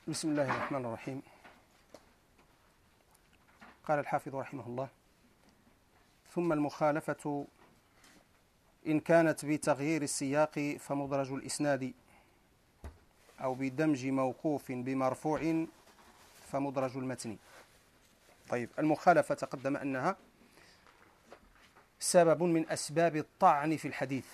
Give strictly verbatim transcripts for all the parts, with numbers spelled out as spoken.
بسم الله الرحمن الرحيم. قال الحافظ رحمه الله: ثم المخالفة إن كانت بتغيير السياق فمدرج الإسناد، أو بدمج موقوف بمرفوع فمدرج المتن. طيب، المخالفة تقدم أنها سبب من أسباب الطعن في الحديث،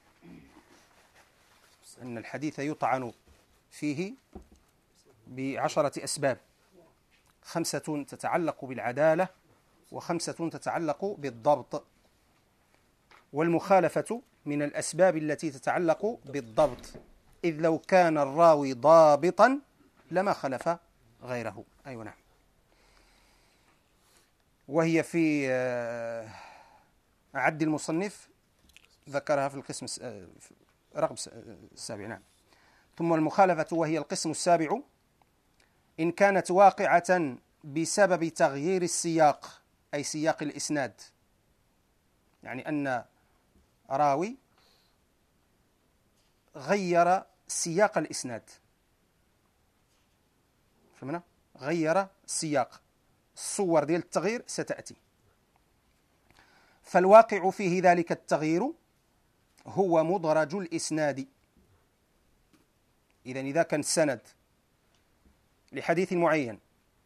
أن الحديث يطعن فيه بعشرة أسباب، خمسة تتعلق بالعدالة وخمسة تتعلق بالضبط، والمخالفة من الأسباب التي تتعلق بالضبط، إذ لو كان الراوي ضابطا لما خلف غيره. أيوة نعم. وهي في عد المصنف ذكرها في القسم رقم السابع. نعم. ثم المخالفة وهي القسم السابع إن كانت واقعة بسبب تغيير السياق، أي سياق الإسناد، يعني أن راوي غير سياق الإسناد، فهمنا؟ غير السياق، الصور ديال التغيير ستأتي. فالواقع فيه ذلك التغيير هو مدرج الإسناد. إذن إذا كان السند لحديث معين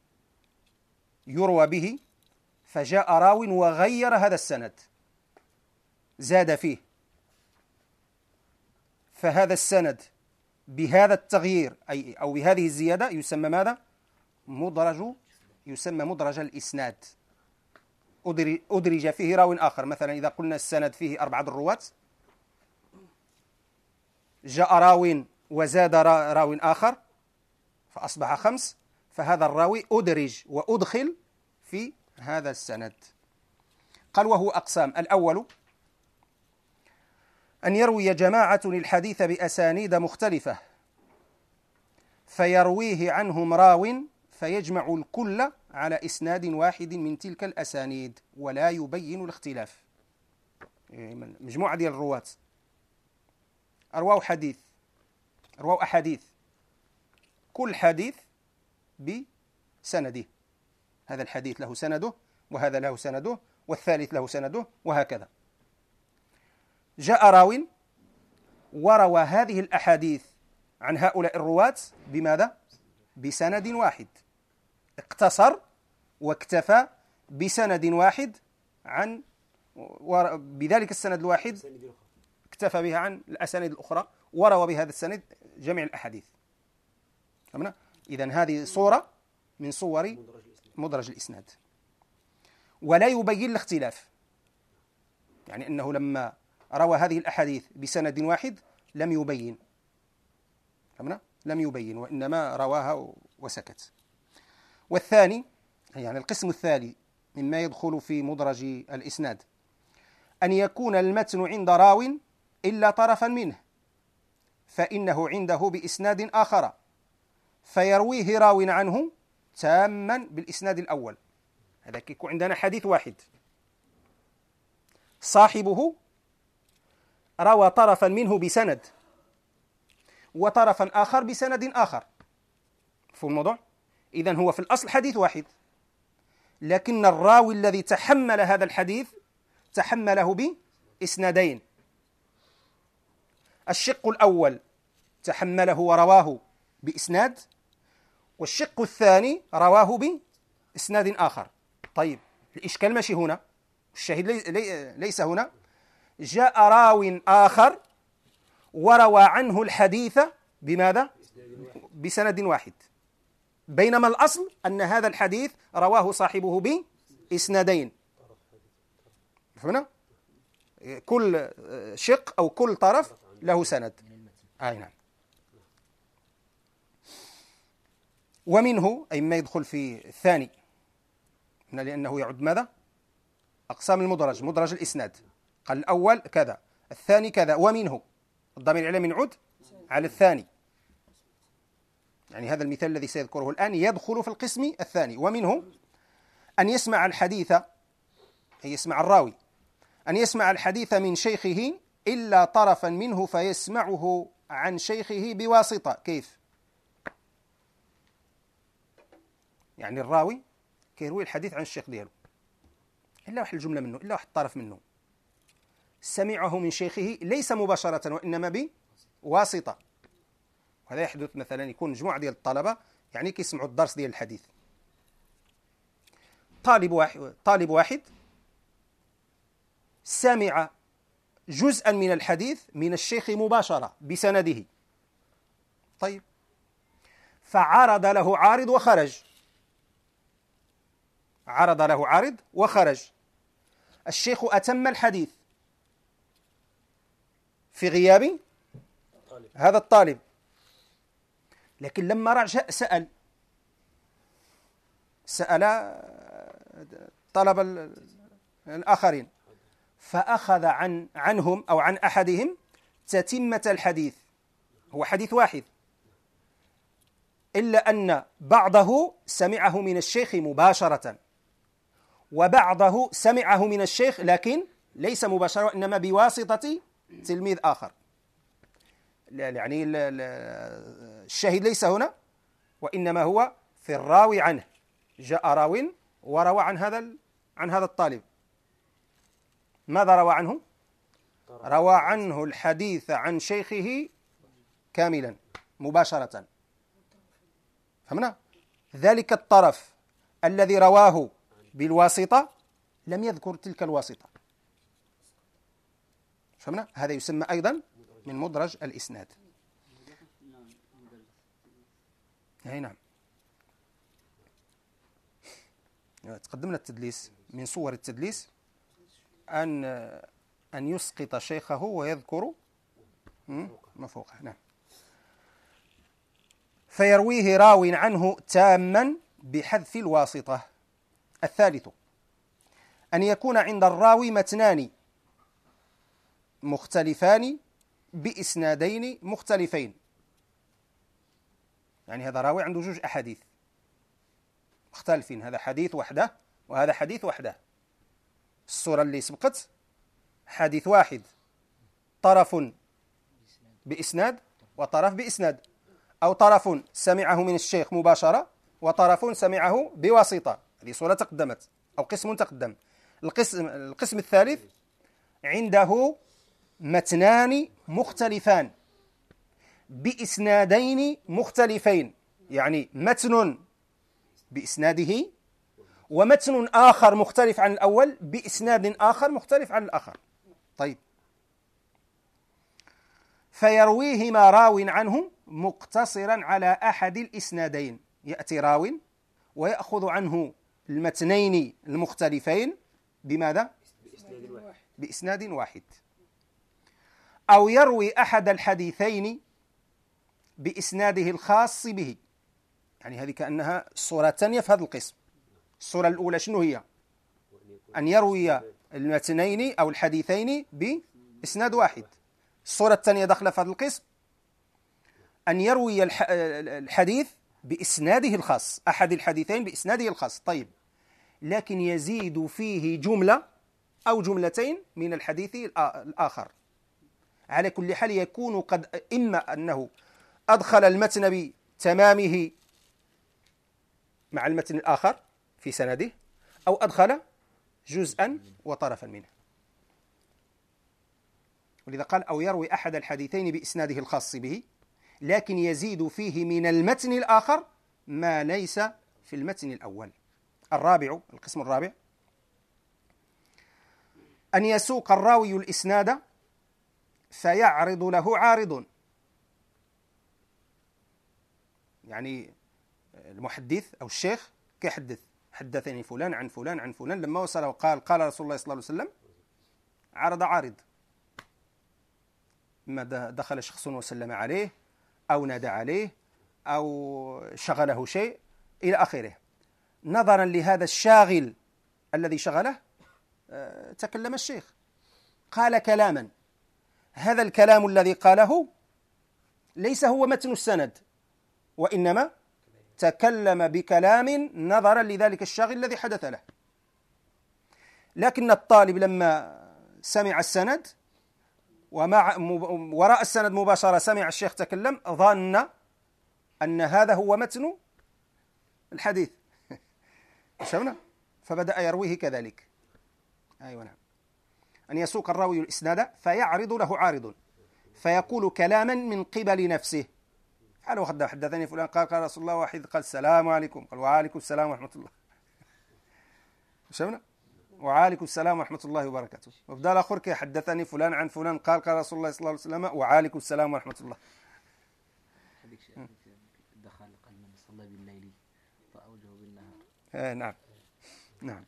يروى به، فجاء راو وغير هذا السند، زاد فيه، فهذا السند بهذا التغيير أي أو بهذه الزيادة يسمى ماذا؟ مدرج، يسمى مدرج الإسناد. أدرج فيه راو آخر. مثلا إذا قلنا السند فيه أربعة رواة، جاء راو وزاد راو آخر فأصبح خمس، فهذا الراوي أدرج وأدخل في هذا السند. قال: وهو أقسام: الأول أن يروي جماعة الحديث بأسانيد مختلفة فيرويه عنهم راو فيجمع الكل على إسناد واحد من تلك الأسانيد ولا يبين الاختلاف. مجموعة ديال الرواة أرواو حديث، أرواو أحاديث، كل حديث بسنده، هذا الحديث له سنده وهذا له سنده والثالث له سنده وهكذا. جاء راو وروى هذه الأحاديث عن هؤلاء الرواة بماذا؟ بسند واحد، اقتصر واكتفى بسند واحد عن بذلك السند الواحد، اكتفى بها عن الأسانيد الأخرى وروى بهذا السند جميع الأحاديث. فهمنا؟ إذن هذه صورة من صور مدرج الإسناد. ولا يبين الاختلاف، يعني أنه لما روى هذه الأحاديث بسند واحد لم يبين، فهمنا؟ لم يبين، وإنما رواها وسكت. والثاني، يعني القسم الثاني مما يدخل في مدرج الإسناد، أن يكون المتن عند راو إلا طرفا منه فإنه عنده بإسناد آخر فيرويه راو عنه تاما بالإسناد الأول. هذا كيكون عندنا حديث واحد صاحبه روى طرفا منه بسند وطرفا آخر بسند آخر في الموضوع. إذن هو في الأصل حديث واحد، لكن الراوي الذي تحمل هذا الحديث تحمله بإسنادين. الشق الأول تحمله ورواه بإسناد، والشق الثاني رواه بإسناد آخر. طيب، الإشكال ماشي هنا، الشاهد لي ليس هنا. جاء راو آخر وروى عنه الحديث بماذا؟ بسند واحد، بينما الأصل أن هذا الحديث رواه صاحبه بإسنادين. فهمنا؟ كل شق أو كل طرف له سند. آه نعم. ومنه أي ما يدخل في الثاني، لأنه يعد ماذا؟ أقسام المدرج، مدرج الإسناد. قال الأول كذا، الثاني كذا، ومنه الضمير على من عد على الثاني، يعني هذا المثال الذي سيذكره الآن يدخل في القسم الثاني. ومنه أن يسمع الحديث، أي يسمع الراوي أن يسمع الحديث من شيخه إلا طرفا منه فيسمعه عن شيخه بواسطة. كيف؟ يعني الراوي كيروي الحديث عن الشيخ ديالو، إلا واحد الجملة منه، إلا واحد الطرف منه، سمعه من شيخه ليس مباشرة وإنما بواسطة. وهذا يحدث مثلا، يكون مجموعة ديال الطلبة يعني كيسمعوا الدرس ديال الحديث، طالب واحد طالب واحد سمع جزءا من الحديث من الشيخ مباشرة بسنده. طيب، فعرض له عارض وخرج، عرض له عارض وخرج، الشيخ أتم الحديث في غياب هذا الطالب، لكن لما رجع سأل سأل طلب الآخرين، فأخذ عن عنهم أو عن أحدهم تتمة الحديث، هو حديث واحد، إلا أن بعضه سمعه من الشيخ مباشرة، وبعضه سمعه من الشيخ لكن ليس مباشرة وإنما بواسطة تلميذ آخر. يعني الشاهد ليس هنا، وإنما هو في الراوي عنه، جاء راو وروى عن هذا عن هذا الطالب. ماذا روى عنه؟ روى عنه الحديث عن شيخه كاملا مباشرة. فهمنا؟ ذلك الطرف الذي رواه بالواسطة لم يذكر تلك الواسطة. فهمنا؟ هذا يسمى أيضا من مدرج الإسناد. أي نعم. تقدمنا التدليس، من صور التدليس أن أن يسقط شيخه ويذكر ما فوقه. نعم. فيرويه راو عنه تاما بحذف الواسطة. الثالث أن يكون عند الراوي متنان مختلفان بإسنادين مختلفين. يعني هذا راوي عنده جوج أحاديث مختلفين، هذا حديث وحده وهذا حديث وحده. الصورة اللي سبقت حديث واحد، طرف بإسناد وطرف بإسناد، أو طرف سمعه من الشيخ مباشرة وطرف سمعه بواسطة. هذه صورة تقدمت أو قسم تقدم. القسم, القسم الثالث عنده متنان مختلفان بإسنادين مختلفين، يعني متن بإسناده ومتن آخر مختلف عن الأول بإسناد آخر مختلف عن الآخر. طيب، فيرويهما راو عنه مقتصرا على أحد الإسنادين. يأتي راو ويأخذ عنه المتنين المختلفين بماذا؟ بإسناد واحد. أو يروي أحد الحديثين بإسناده الخاص به. يعني هذه كأنها الصورة الثانية في هذا القسم. الصورة الأولى شنو هي؟ أن يروي المتنين أو الحديثين بإسناد واحد. الصورة الثانية داخلة في هذا القسم أن يروي الحديث بإسناده الخاص، أحد الحديثين بإسناده الخاص. طيب، لكن يزيد فيه جملة أو جملتين من الحديث الآخر. على كل حال يكون قد إما أنه أدخل المتن بتمامه مع المتن الآخر في سنده، أو أدخل جزءا وطرفا منه. ولذا قال أو يروي أحد الحديثين بإسناده الخاص به، لكن يزيد فيه من المتن الآخر ما ليس في المتن الأول. الرابع، القسم الرابع، أن يسوق الراوي الإسناد فيعرض له عارض. يعني المحدث أو الشيخ كيحدث، حدثني فلان عن فلان عن فلان، لما وصل وقال قال رسول الله صلى الله عليه وسلم، عرض عارض، ما دخل شخص وسلم عليه أو نادى عليه أو شغله شيء إلى آخره. نظرا لهذا الشاغل الذي شغله تكلم الشيخ، قال كلاما، هذا الكلام الذي قاله ليس هو متن السند، وإنما تكلم بكلام نظرا لذلك الشاغل الذي حدث له. لكن الطالب لما سمع السند ومع وراء السند مباشرة سمع الشيخ تكلم، ظن أن هذا هو متن الحديث فهمنا؟ فبدأ يرويه كذلك. أيوة نعم. أن يسوق الراوي الإسناد فيعرض له عارض فيقول كلاما من قبل نفسه. قال حدثني فلان قال قال رسول الله واحد قال السلام عليكم قال وعليكم السلام ورحمة الله. فهمنا؟ وعليكم السلام ورحمة الله وبركاته. وبدأ الآخر كي حدثني فلان عن فلان قال قال رسول الله صلى الله عليه وسلم وعليكم السلام ورحمة الله. دخل قال من صلى بالليل فأوجه بالنهار. آه نعم نعم.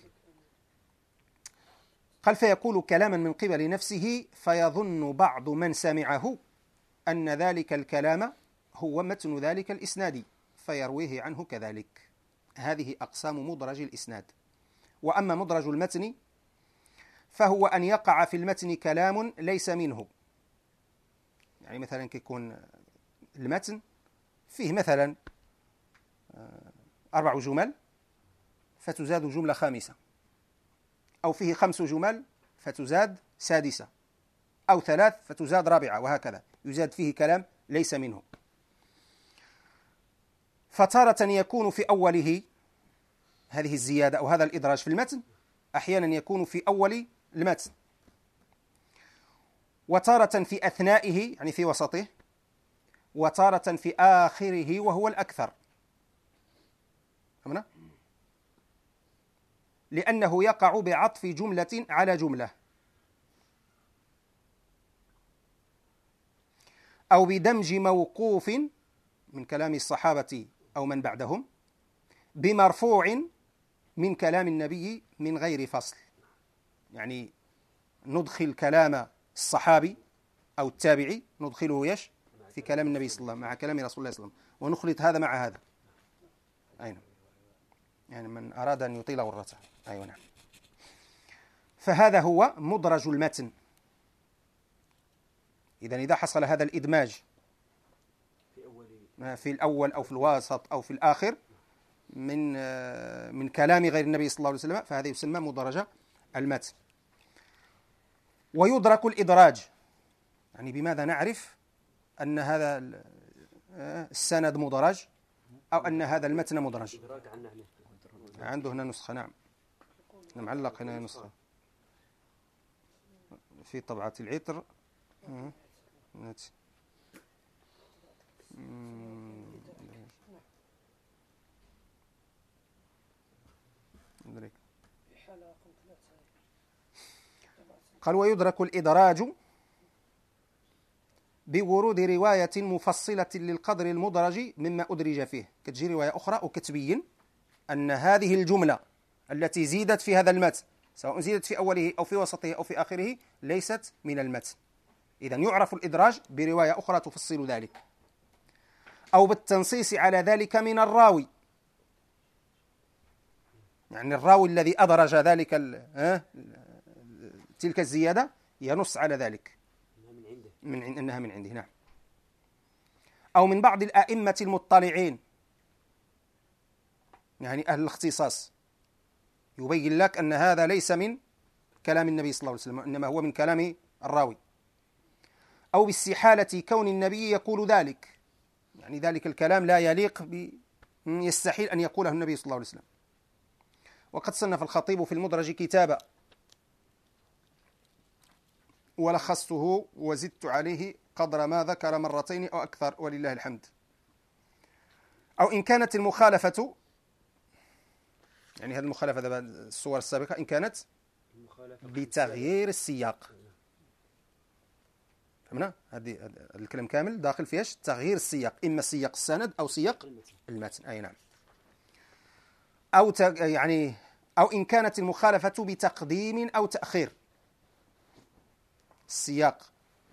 قال فيقول كلاما من قبل نفسه فيظن بعض من سمعه أن ذلك الكلام هو متن ذلك الإسناد فيرويه عنه كذلك. هذه أقسام مدرج الإسناد. وأما مدرج المتن فهو أن يقع في المتن كلام ليس منه. يعني مثلا كيكون المتن فيه مثلا أربع جمل فتزاد جملة خامسة، أو فيه خمس جمل فتزاد سادسة، أو ثلاث فتزاد رابعة، وهكذا يزاد فيه كلام ليس منه. فتارة يكون في أوله هذه الزيادة أو هذا الإدراج في المتن، أحيانا يكون في أول المتن، وتارة في أثنائه يعني في وسطه، وتارة في آخره وهو الأكثر. فهمنا؟ لأنه يقع بعطف جملة على جملة، أو بدمج موقوف من كلام الصحابة أو من بعدهم بمرفوع من كلام النبي من غير فصل. يعني ندخل كلام الصحابي أو التابعي ندخله يش في كلام النبي صلى الله عليه وسلم مع كلام رسول الله صلى الله عليه وسلم، ونخلط هذا مع هذا. أين يعني من أراد أن يطيل غرته. أيوة نعم. فهذا هو مدرج المتن. إذن إذا حصل هذا الإدماج في الأول أو في الوسط أو في الآخر من من كلام غير النبي صلى الله عليه وسلم فهذا يسمى مدرج المتن. ويدرك الإدراج، يعني بماذا نعرف أن هذا السند مدرج أو أن هذا المتن مدرج؟ عنده هنا نسخة. نعم معلق هنا نسخة في طبعة العطر. قال ويدرك الإدراج بورود رواية مفصلة للقدر المدرج مما أدرج فيه. كتجي رواية أخرى وكتبين أن هذه الجملة التي زيدت في هذا المتن سواء زيدت في أوله أو في وسطه أو في آخره ليست من المتن. إذن يعرف الإدراج برواية أخرى تفصل ذلك، أو بالتنصيص على ذلك من الراوي. يعني الراوي الذي أدرج ذلك تلك الزيادة ينص على ذلك من عند أنها من عنده. نعم. أو من بعض الأئمة المطلعين، يعني أهل الاختصاص، يبين لك أن هذا ليس من كلام النبي صلى الله عليه وسلم إنما هو من كلام الراوي. أو باستحالة كون النبي يقول ذلك، يعني ذلك الكلام لا يليق ب... يستحيل أن يقوله النبي صلى الله عليه وسلم. وقد صنف الخطيب في المدرج كتابا ولخصته وزدت عليه قدر ما ذكر مرتين أو أكثر ولله الحمد. أو إن كانت المخالفة، يعني هذه المخالفة دابا الصور السابقة إن كانت بتغيير السياق. فهمنا؟ هذه الكلام كامل داخل في ايش؟ تغيير السياق، إما سياق السند أو سياق المتن. أي نعم. أو يعني أو إن كانت المخالفة بتقديم أو تأخير، السياق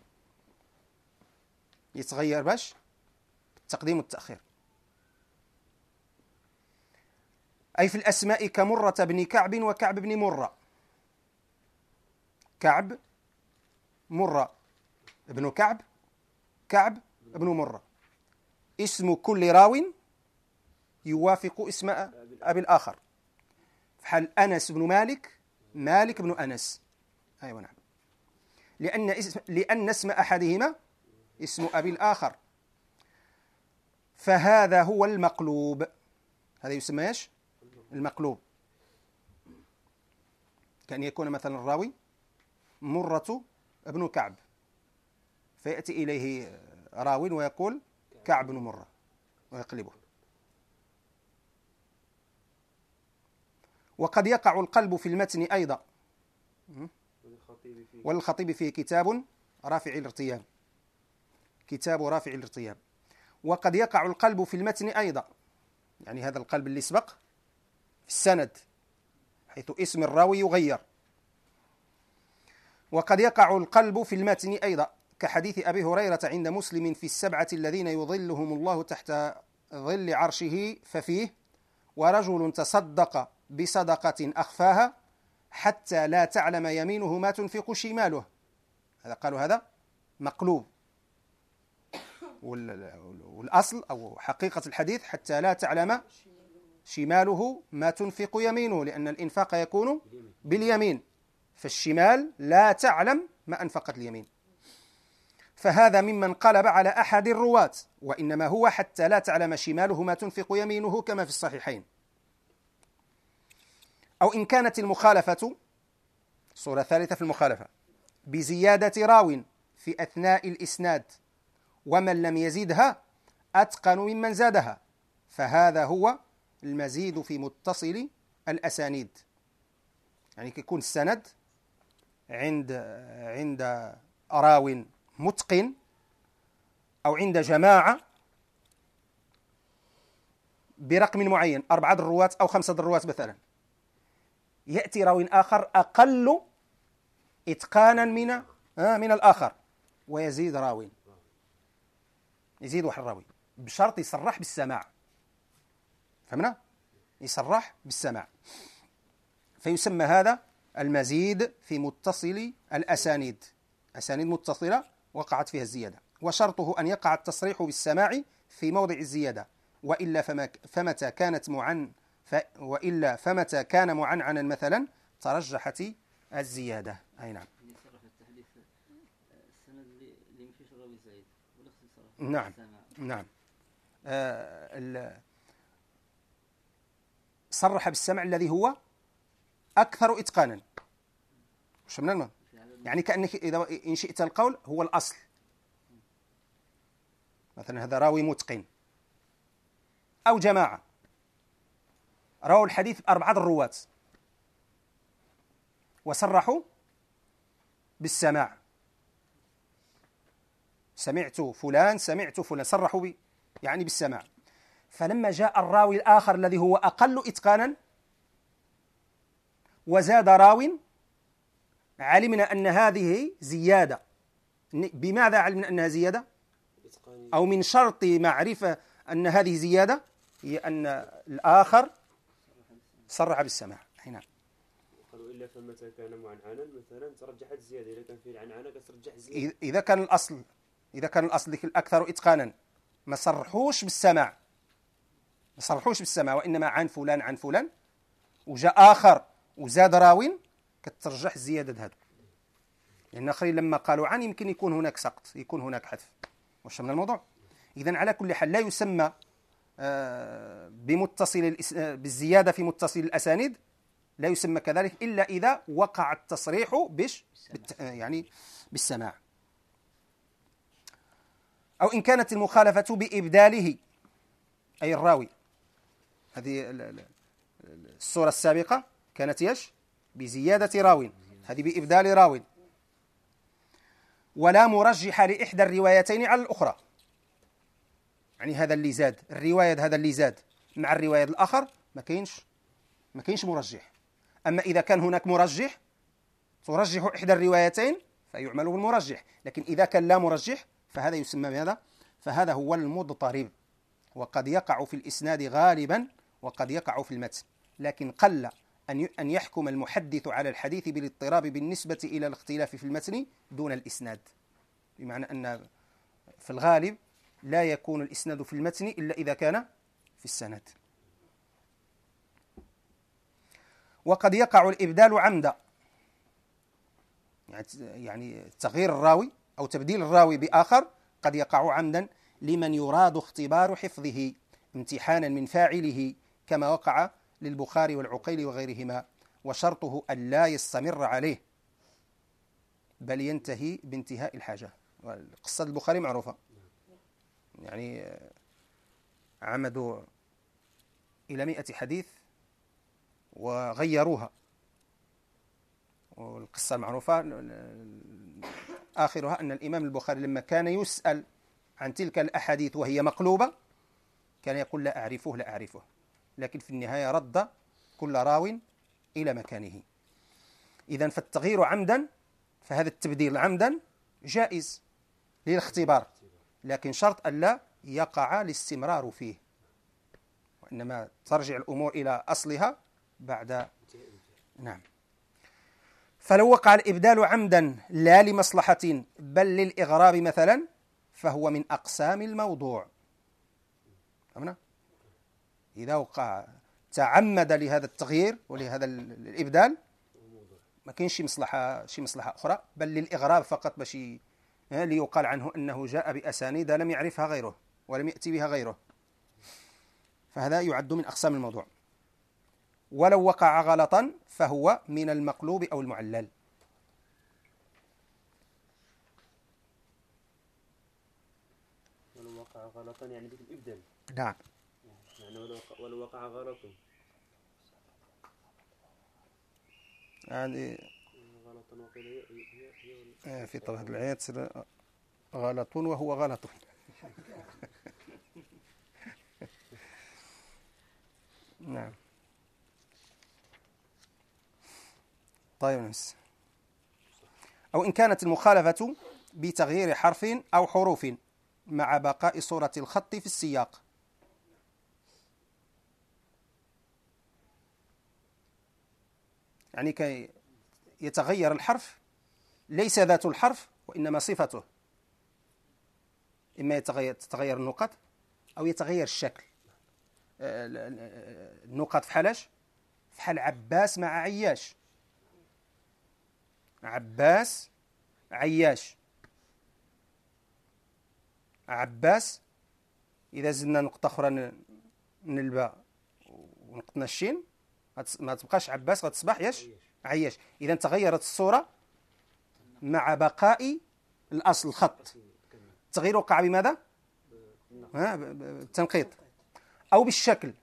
يتغير باش التقديم والتأخير. أي في الأسماء كمرة بن كعب وكعب بن مرة. كعب مرة ابن كعب، كعب ابن مرة، اسم كل راو يوافق اسم أبي الآخر. فحال أنس بن مالك، مالك بن أنس. أيوة نعم. لأن اسم لأن اسم أحدهما اسم أبي الآخر، فهذا هو المقلوب. هذا يسمى ايش؟ المقلوب، كأن يكون مثلا الراوي مرة ابن كعب، فيأتي إليه راوي ويقول كعب بن مرة ويقلبه. وقد يقع القلب في المتن أيضا، والخطيب فيه كتاب رافع الارتياب، كتاب رافع الارتياب. وقد يقع القلب في المتن أيضا، يعني هذا القلب اللي سبق في السند، حيث اسم الراوي يغير. وقد يقع القلب في المتن أيضا، كحديث أبي هريرة عند مسلم في السبعة الذين يظلهم الله تحت ظل عرشه، ففيه: ورجل تصدق بصدقة أخفاها حتى لا تعلم يمينه ما تنفق شماله. هذا قالوا هذا مقلوب، والأصل أو حقيقة الحديث حتى لا تعلم شماله ما تنفق يمينه، لأن الإنفاق يكون باليمين، فالشمال لا تعلم ما أنفقت اليمين. فهذا ممن قلب على أحد الرواة، وإنما هو حتى لا تعلم شماله ما تنفق يمينه كما في الصحيحين. أو إن كانت المخالفة، صورة ثالثة في المخالفة، بزيادة راو في أثناء الإسناد ومن لم يزدها أتقن ممن زادها، فهذا هو المزيد في متصل الأسانيد. يعني يكون السند عند عند راو متقن أو عند جماعة برقم معين، أربعة الرواة أو خمسة الرواة مثلا، يأتي راو آخر أقل إتقانا من آه من الآخر ويزيد راو، يزيد واحد الراوي بشرط يصرح بالسماع. فهمنا؟ يصرح بالسماع، فيسمى هذا المزيد في متصل الأسانيد، أسانيد متصلة وقعت فيها الزيادة، وشرطه أن يقع التصريح بالسماع في موضع الزيادة، وإلا فما فمتى كانت معن ف وإلا فمتى كان معنعنا مثلا ترجحت الزيادة. أي نعم. نعم نعم. آه صرح بالسمع الذي هو أكثر إتقانا. وش من المهم؟ يعني كأنك إذا إن شئت القول هو الأصل، مثلا هذا راوي متقن، أو جماعة رووا الحديث أربعة الرواة وصرحوا بالسماع، سمعت فلان سمعت فلان، صرحوا بي يعني بالسماع. فلما جاء الراوي الآخر الذي هو أقل إتقانا وزاد راو، علمنا أن هذه زيادة. بماذا علمنا أنها زيادة؟ أو من شرط معرفة أن هذه زيادة هي أن الآخر صرح بالسماع. نعم. قالوا إلا فمتى كان معنعنا مثلا ترجحت الزيادة، إذا كان فيه العنعنة ترجح الزيادة. إذا كان الأصل إذا كان الأصل الأكثر إتقانا ما صرحوش بالسماع، ما صرحوش بالسماع، وإنما عن فلان عن فلان، وجاء آخر وزاد راوين، كترجح الزيادة هذا. لأن آخرين لما قالوا عن يمكن يكون هناك سقط، يكون هناك حذف. وش من الموضوع؟ إذن على كل حال لا يسمى بمتصل بالزيادة في متصل الأسانيد، لا يسمى كذلك إلا إذا وقع التصريح بش يعني بالسماع. أو إن كانت المخالفة بإبداله، أي الراوي، هذه الصورة السابقة كانت يش بزيادة راو، هذه بإبدال راو. ولا مرجح لإحدى الروايتين على الأخرى، يعني هذا اللي زاد الرواية، هذا اللي زاد مع الرواية الآخر ما كاينش ما كاينش مرجح. أما إذا كان هناك مرجح ترجح إحدى الروايتين فيعمل بالمرجح، لكن إذا كان لا مرجح فهذا يسمى بهذا، فهذا هو المضطرب. وقد يقع في الإسناد غالبا وقد يقع في المتن، لكن قل أن أن يحكم المحدث على الحديث بالاضطراب بالنسبة إلى الاختلاف في المتن دون الإسناد، بمعنى أن في الغالب لا يكون الإسناد في المتن إلا إذا كان في السند. وقد يقع الإبدال عمدا، يعني تغيير الراوي أو تبديل الراوي بآخر قد يقع عمدا لمن يراد اختبار حفظه امتحانا من فاعله، كما وقع للبخاري والعقيل وغيرهما، وشرطه أن لا يستمر عليه بل ينتهي بانتهاء الحاجة. قصة البخاري معروفة، يعني عمدوا إلى مئة حديث وغيروها، والقصة المعروفة آخرها أن الإمام البخاري لما كان يسأل عن تلك الأحاديث وهي مقلوبة كان يقول لا أعرفه لا أعرفه، لكن في النهاية رد كل راو إلى مكانه. إذن فالتغيير عمدا، فهذا التبديل عمدا جائز للاختبار، لكن شرط ألا يقع الاستمرار فيه، وإنما ترجع الأمور إلى أصلها بعد. نعم. فلو وقع الإبدال عمدا لا لمصلحة بل للإغراب مثلا فهو من أقسام الموضوع. فهمنا؟ إذا وقع تعمد لهذا التغيير ولهذا الإبدال ما كاينش شي مصلحة شي مصلحة أخرى، بل للإغراب فقط، باش ليقال عنه أنه جاء بأسانيد لم يعرفها غيره ولم يأتي بها غيره، فهذا يعد من أقسام الموضوع. ولو وقع غلطا فهو من المقلوب أو المعلل. ولو وقع غلطا يعني مثل الإبدال. نعم. يعني ولو وقع, ولو وقع غلط يعني غلطا وقيل هي هي في طبعة الآيات غلط وهو غلط. نعم. طيب نفس. أو إن كانت المخالفة بتغيير حرف أو حروف مع بقاء صورة الخط في السياق. يعني كي يتغير الحرف، ليس ذات الحرف وإنما صفته، إما يتغير تتغير النقط أو يتغير الشكل. النقط في حالش في حال عباس مع عياش، عباس عياش، عباس إذا زدنا نقطة أخرى من الباء ونقطنا الشين ما تبقاش عباس، غتصبح ياش عياش. إذا تغيرت الصورة مع بقاء الأصل الخط. التغيير وقع بماذا؟ بالتنقيط أو بالشكل،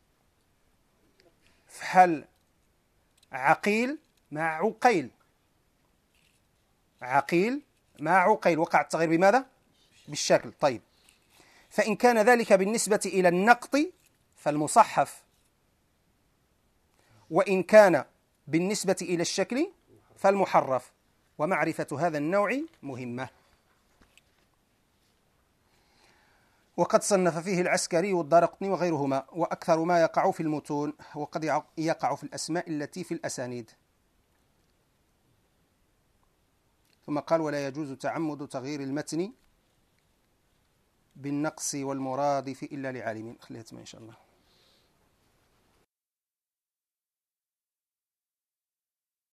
في حال عقيل مع عقيل، عقيل مع عقيل وقع التغيير بماذا؟ بالشكل. طيب، فإن كان ذلك بالنسبة إلى النقط فالمصحف، وإن كان بالنسبة إلى الشكل فالمحرف، ومعرفة هذا النوع مهمة. وقد صنف فيه العسكري والدارقطني وغيرهما، وأكثر ما يقع في المتون، وقد يقع في الأسماء التي في الأسانيد. ثم قال: ولا يجوز تعمد تغيير المتن بالنقص والمرادف إلا لعالم. خليها إن شاء الله.